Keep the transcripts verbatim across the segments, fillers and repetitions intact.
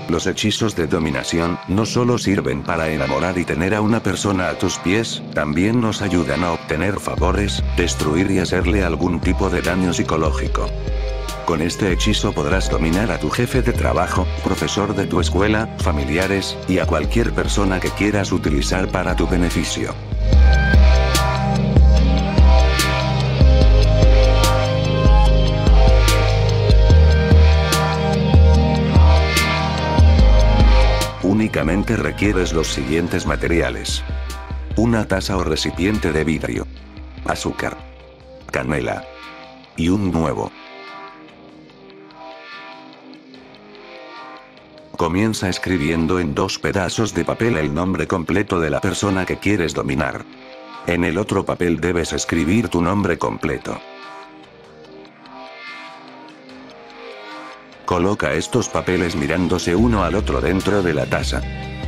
Los hechizos de dominación no solo sirven para enamorar y tener a una persona a tus pies, también nos ayudan a obtener favores, destruir y hacerle algún tipo de daño psicológico. Con este hechizo podrás dominar a tu jefe de trabajo, profesor de tu escuela, familiares, y a cualquier persona que quieras utilizar para tu beneficio. Únicamente requieres los siguientes materiales: una taza o recipiente de vidrio, azúcar, canela y un huevo. Comienza escribiendo en dos pedazos de papel el nombre completo de la persona que quieres dominar. En el otro papel debes escribir tu nombre completo. Coloca estos papeles mirándose uno al otro dentro de la taza.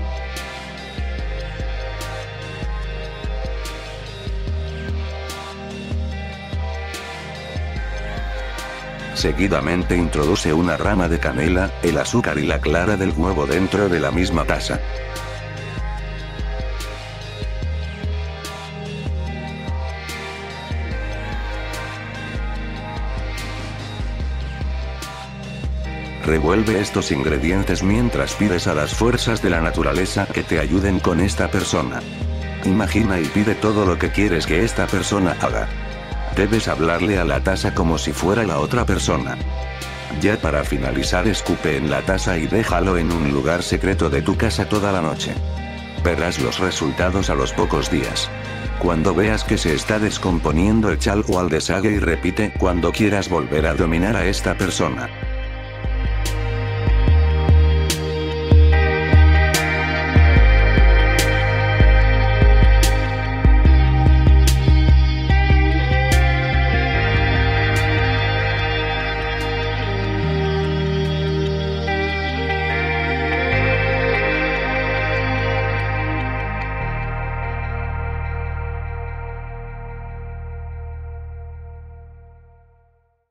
Seguidamente introduce una rama de canela, el azúcar y la clara del huevo dentro de la misma taza. Revuelve estos ingredientes mientras pides a las fuerzas de la naturaleza que te ayuden con esta persona. Imagina y pide todo lo que quieres que esta persona haga. Debes hablarle a la taza como si fuera la otra persona. Ya para finalizar, escupe en la taza y déjalo en un lugar secreto de tu casa toda la noche. Verás los resultados a los pocos días. Cuando veas que se está descomponiendo, échalo al desagüe y repite cuando quieras volver a dominar a esta persona.